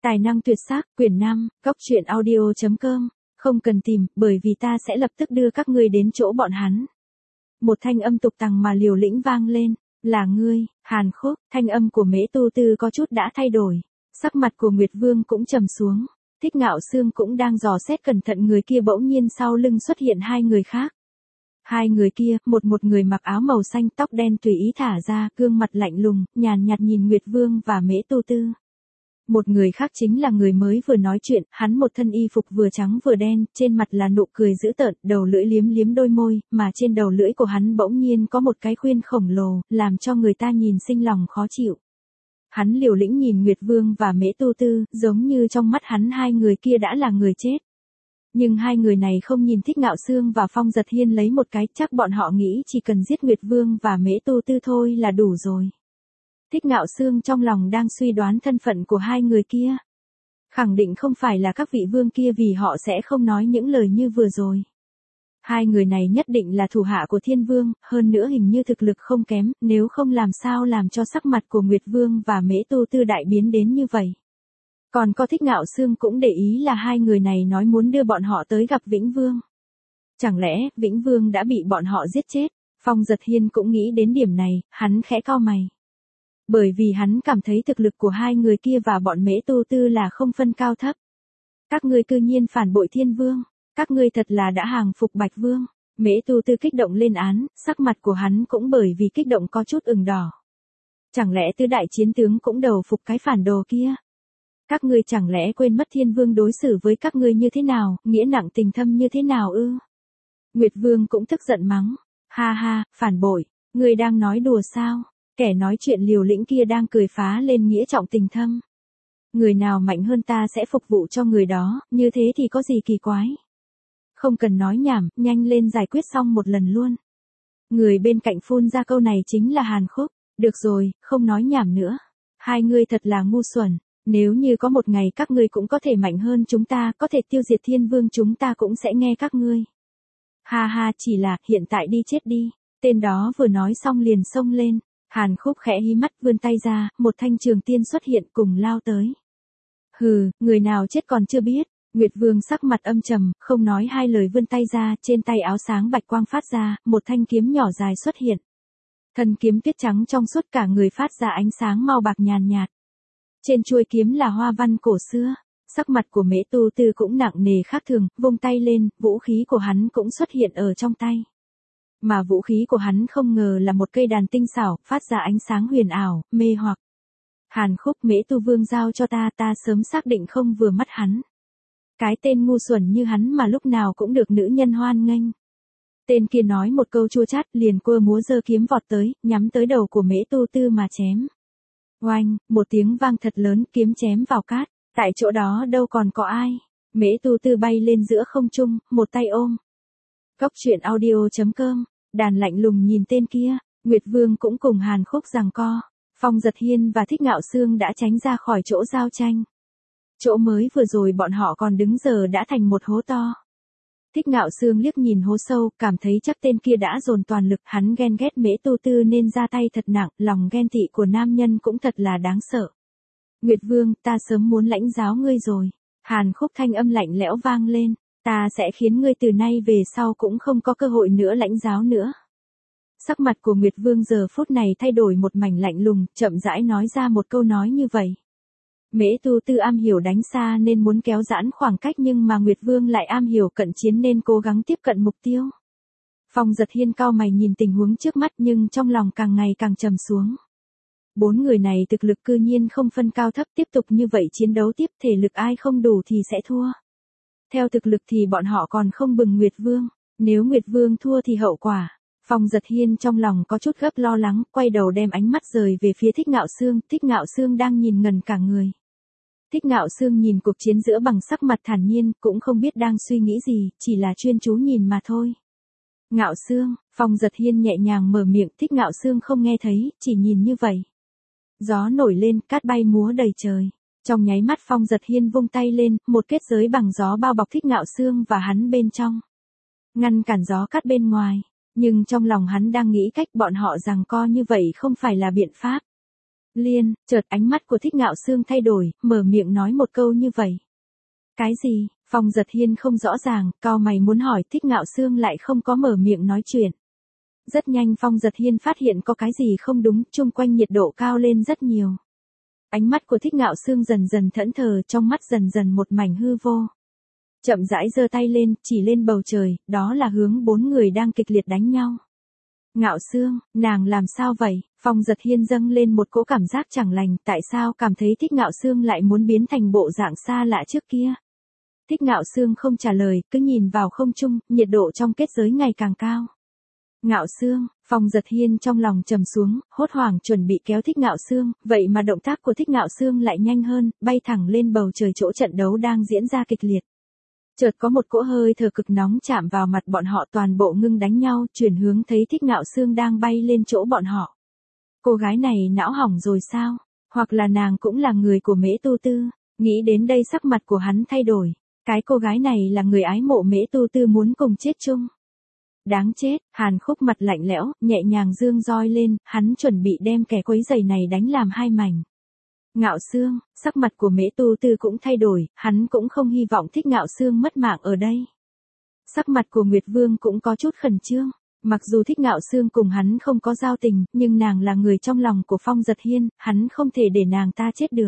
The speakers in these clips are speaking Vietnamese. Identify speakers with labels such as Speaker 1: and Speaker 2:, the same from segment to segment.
Speaker 1: Tài năng tuyệt sắc, quyển 5, góc truyện audio.com, không cần tìm, bởi vì ta sẽ lập tức đưa các ngươi đến chỗ bọn hắn. Một thanh âm tục tằng mà liều lĩnh vang lên, là ngươi, Hàn Khúc. Thanh âm của Mễ Tu Tư có chút đã thay đổi, sắc mặt của Nguyệt Vương cũng trầm xuống, Thích Ngạo Xương cũng đang dò xét cẩn thận người kia, bỗng nhiên sau lưng xuất hiện hai người khác. Hai người kia, một người mặc áo màu xanh, tóc đen tùy ý thả ra, gương mặt lạnh lùng, nhàn nhạt nhìn Nguyệt Vương và Mễ Tu Tư. Một người khác chính là người mới vừa nói chuyện, hắn một thân y phục vừa trắng vừa đen, trên mặt là nụ cười dữ tợn, đầu lưỡi liếm liếm đôi môi, mà trên đầu lưỡi của hắn bỗng nhiên có một cái khuyên khổng lồ, làm cho người ta nhìn sinh lòng khó chịu. Hắn liều lĩnh nhìn Nguyệt Vương và Mễ Tu Tư, giống như trong mắt hắn hai người kia đã là người chết. Nhưng hai người này không nhìn Thích Ngạo Xương và Phong Giật Hiên lấy một cái, chắc bọn họ nghĩ chỉ cần giết Nguyệt Vương và Mễ Tu Tư thôi là đủ rồi. Thích Ngạo Xương trong lòng đang suy đoán thân phận của hai người kia. Khẳng định không phải là các vị vương kia, vì họ sẽ không nói những lời như vừa rồi. Hai người này nhất định là thủ hạ của Thiên Vương, hơn nữa hình như thực lực không kém, nếu không làm sao làm cho sắc mặt của Nguyệt Vương và Mễ Tu Tư đại biến đến như vậy. Còn có Thích Ngạo Xương cũng để ý là hai người này nói muốn đưa bọn họ tới gặp Vĩnh Vương. Chẳng lẽ Vĩnh Vương đã bị bọn họ giết chết? Phong Giật Hiên cũng nghĩ đến điểm này, hắn khẽ cau mày. Bởi vì hắn cảm thấy thực lực của hai người kia và bọn Mễ Tu Tư là không phân cao thấp. Các ngươi cư nhiên phản bội Thiên Vương, các ngươi thật là đã hàng phục Bạch Vương. Mễ Tu Tư kích động lên án, sắc mặt của hắn cũng bởi vì kích động có chút ửng đỏ. Chẳng lẽ tứ đại chiến tướng cũng đầu phục cái phản đồ kia? Các ngươi chẳng lẽ quên mất Thiên Vương đối xử với các ngươi như thế nào, nghĩa nặng tình thâm như thế nào ư? Nguyệt Vương cũng tức giận mắng, ha ha, phản bội, ngươi đang nói đùa sao? Kẻ nói chuyện liều lĩnh kia đang cười phá lên nghĩa trọng tình thâm. Người nào mạnh hơn ta sẽ phục vụ cho người đó, như thế thì có gì kỳ quái. Không cần nói nhảm, nhanh lên giải quyết xong một lần luôn. Người bên cạnh phun ra câu này chính là Hàn Khúc. Được rồi, không nói nhảm nữa. Hai ngươi thật là ngu xuẩn. Nếu như có một ngày các ngươi cũng có thể mạnh hơn chúng ta, có thể tiêu diệt Thiên Vương, chúng ta cũng sẽ nghe các ngươi. Ha ha, chỉ là, hiện tại đi chết đi. Tên đó vừa nói xong liền xông lên. Hàn Khúc khẽ hí mắt vươn tay ra, một thanh trường tiên xuất hiện cùng lao tới. Hừ, người nào chết còn chưa biết. Nguyệt Vương sắc mặt âm trầm, không nói hai lời vươn tay ra, trên tay áo sáng bạch quang phát ra, một thanh kiếm nhỏ dài xuất hiện. Thân kiếm tuyết trắng trong suốt, cả người phát ra ánh sáng màu bạc nhàn nhạt. Trên chuôi kiếm là hoa văn cổ xưa. Sắc mặt của Mễ Tu Tư cũng nặng nề khác thường, vung tay lên, vũ khí của hắn cũng xuất hiện ở trong tay. Mà vũ khí của hắn không ngờ là một cây đàn tinh xảo, phát ra ánh sáng huyền ảo, mê hoặc. Hàn Khúc, Mễ Tu Vương giao cho ta, ta sớm xác định không vừa mắt hắn. Cái tên ngu xuẩn như hắn mà lúc nào cũng được nữ nhân hoan nghênh. Tên kia nói một câu chua chát, liền quơ múa giơ kiếm vọt tới, nhắm tới đầu của Mễ Tu Tư mà chém. Oanh, một tiếng vang thật lớn, kiếm chém vào cát, tại chỗ đó đâu còn có ai. Mễ Tu Tư bay lên giữa không trung, một tay ôm. Góc truyện audio.com. Đàn lạnh lùng nhìn tên kia, Nguyệt Vương cũng cùng Hàn Khúc giằng co. Phong Giật Hiên và Thích Ngạo Xương đã tránh ra khỏi chỗ giao tranh. Chỗ mới vừa rồi bọn họ còn đứng giờ đã thành một hố to. Thích Ngạo Xương liếc nhìn hố sâu, cảm thấy chắc tên kia đã dồn toàn lực, hắn ghen ghét Mễ Tu Tư nên ra tay thật nặng, lòng ghen tị của nam nhân cũng thật là đáng sợ. Nguyệt Vương, ta sớm muốn lãnh giáo ngươi rồi. Hàn Khúc thanh âm lạnh lẽo vang lên. Ta sẽ khiến ngươi từ nay về sau cũng không có cơ hội nữa lãnh giáo nữa. Sắc mặt của Nguyệt Vương giờ phút này thay đổi một mảnh lạnh lùng, chậm rãi nói ra một câu nói như vậy. Mễ Tu Tư am hiểu đánh xa nên muốn kéo giãn khoảng cách, nhưng mà Nguyệt Vương lại am hiểu cận chiến nên cố gắng tiếp cận mục tiêu. Phong Giật Hiên cau mày nhìn tình huống trước mắt, nhưng trong lòng càng ngày càng trầm xuống. Bốn người này thực lực cư nhiên không phân cao thấp, tiếp tục như vậy chiến đấu tiếp, thể lực ai không đủ thì sẽ thua. Theo thực lực thì bọn họ còn không bừng Nguyệt Vương, nếu Nguyệt Vương thua thì hậu quả. Phong Giật Hiên trong lòng có chút gấp lo lắng, quay đầu đem ánh mắt rời về phía Thích Ngạo Xương, Thích Ngạo Xương đang nhìn ngần cả người. Thích Ngạo Xương nhìn cuộc chiến giữa bằng sắc mặt thản nhiên, cũng không biết đang suy nghĩ gì, chỉ là chuyên chú nhìn mà thôi. Ngạo Xương, Phong Giật Hiên nhẹ nhàng mở miệng, Thích Ngạo Xương không nghe thấy, chỉ nhìn như vậy. Gió nổi lên, cát bay múa đầy trời. Trong nháy mắt Phong Giật Hiên vung tay lên, một kết giới bằng gió bao bọc Thích Ngạo Xương và hắn bên trong. Ngăn cản gió cát bên ngoài. Nhưng trong lòng hắn đang nghĩ cách bọn họ giằng co như vậy không phải là biện pháp. Liên, chợt ánh mắt của Thích Ngạo Sương thay đổi, mở miệng nói một câu như vậy. Cái gì? Phong Giật Hiên không rõ ràng, cau mày muốn hỏi, Thích Ngạo Sương lại không có mở miệng nói chuyện. Rất nhanh Phong Giật Hiên phát hiện có cái gì không đúng, chung quanh nhiệt độ cao lên rất nhiều. Ánh mắt của Thích Ngạo Sương dần dần thẫn thờ, trong mắt dần dần một mảnh hư vô. Chậm rãi giơ tay lên, chỉ lên bầu trời, đó là hướng 4 người đang kịch liệt đánh nhau. Ngạo Sương, nàng làm sao vậy? Phong Giật Hiên dâng lên một cỗ cảm giác chẳng lành, tại sao cảm thấy Thích Ngạo Sương lại muốn biến thành bộ dạng xa lạ trước kia? Thích Ngạo Sương không trả lời, cứ nhìn vào không trung, nhiệt độ trong kết giới ngày càng cao. Ngạo Sương, Phong Giật Hiên trong lòng trầm xuống, hốt hoảng chuẩn bị kéo Thích Ngạo Sương, vậy mà động tác của Thích Ngạo Sương lại nhanh hơn, bay thẳng lên bầu trời chỗ trận đấu đang diễn ra kịch liệt. Chợt có một cỗ hơi thở cực nóng chạm vào mặt bọn họ, toàn bộ ngưng đánh nhau, chuyển hướng thấy Thích Ngạo Sương đang bay lên chỗ bọn họ. Cô gái này não hỏng rồi sao? Hoặc là nàng cũng là người của Mễ Tu Tư? Nghĩ đến đây sắc mặt của hắn thay đổi. Cái cô gái này là người ái mộ Mễ Tu Tư muốn cùng chết chung. Đáng chết, Hàn Khúc mặt lạnh lẽo, nhẹ nhàng giương roi lên, hắn chuẩn bị đem kẻ quấy giày này đánh làm hai mảnh. Ngạo Sương, sắc mặt của Mễ Tu Tư cũng thay đổi, hắn cũng không hy vọng Thích Ngạo Sương mất mạng ở đây. Sắc mặt của Nguyệt Vương cũng có chút khẩn trương, mặc dù Thích Ngạo Sương cùng hắn không có giao tình, nhưng nàng là người trong lòng của Phong Giật Hiên, hắn không thể để nàng ta chết được.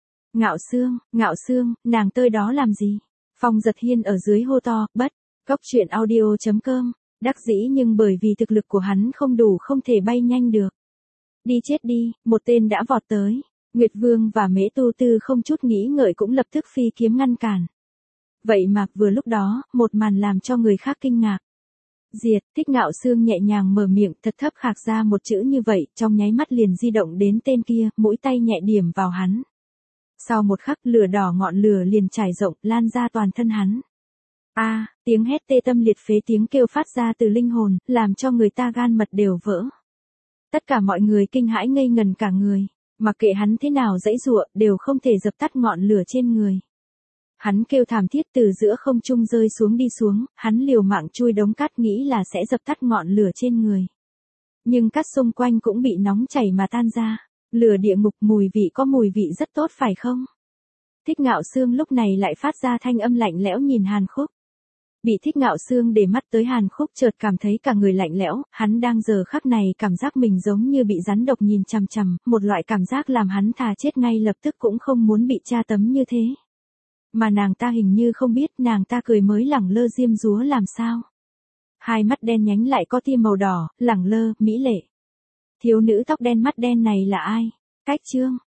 Speaker 1: Ngạo Sương, nàng tơi đó làm gì? Phong Giật Hiên ở dưới hô to, bất, cốc truyện audio.com, đắc dĩ nhưng bởi vì thực lực của hắn không đủ không thể bay nhanh được. Đi chết đi, một tên đã vọt tới. Nguyệt Vương và Mễ Tu Tư không chút nghĩ ngợi cũng lập tức phi kiếm ngăn cản. Vậy mà vừa lúc đó, một màn làm cho người khác kinh ngạc. Diệt, Thích Ngạo Sương nhẹ nhàng mở miệng, thật thấp khạc ra một chữ như vậy, trong nháy mắt liền di động đến tên kia, mũi tay nhẹ điểm vào hắn. Sau một khắc, lửa đỏ ngọn lửa liền trải rộng, lan ra toàn thân hắn. Tiếng hét tê tâm liệt phế, tiếng kêu phát ra từ linh hồn, làm cho người ta gan mật đều vỡ. Tất cả mọi người kinh hãi ngây ngần cả người. Mặc kệ hắn thế nào giãy giụa, đều không thể dập tắt ngọn lửa trên người. Hắn kêu thảm thiết từ giữa không trung rơi xuống đi xuống, hắn liều mạng chui đống cát nghĩ là sẽ dập tắt ngọn lửa trên người. Nhưng cát xung quanh cũng bị nóng chảy mà tan ra. Lửa địa ngục mùi vị có mùi vị rất tốt phải không? Thích Ngạo Sương lúc này lại phát ra thanh âm lạnh lẽo nhìn Hàn Khúc. Bị Thích Ngạo Sương để mắt tới Hàn Khúc chợt cảm thấy cả người lạnh lẽo, hắn đang giờ khắc này cảm giác mình giống như bị rắn độc nhìn chằm chằm, một loại cảm giác làm hắn thà chết ngay lập tức cũng không muốn bị tra tấm như thế. Mà nàng ta hình như không biết, nàng ta cười mới lẳng lơ diêm dúa làm sao. Hai mắt đen nhánh lại có tia màu đỏ, lẳng lơ, mỹ lệ. Thiếu nữ tóc đen mắt đen này là ai? Cách Trương,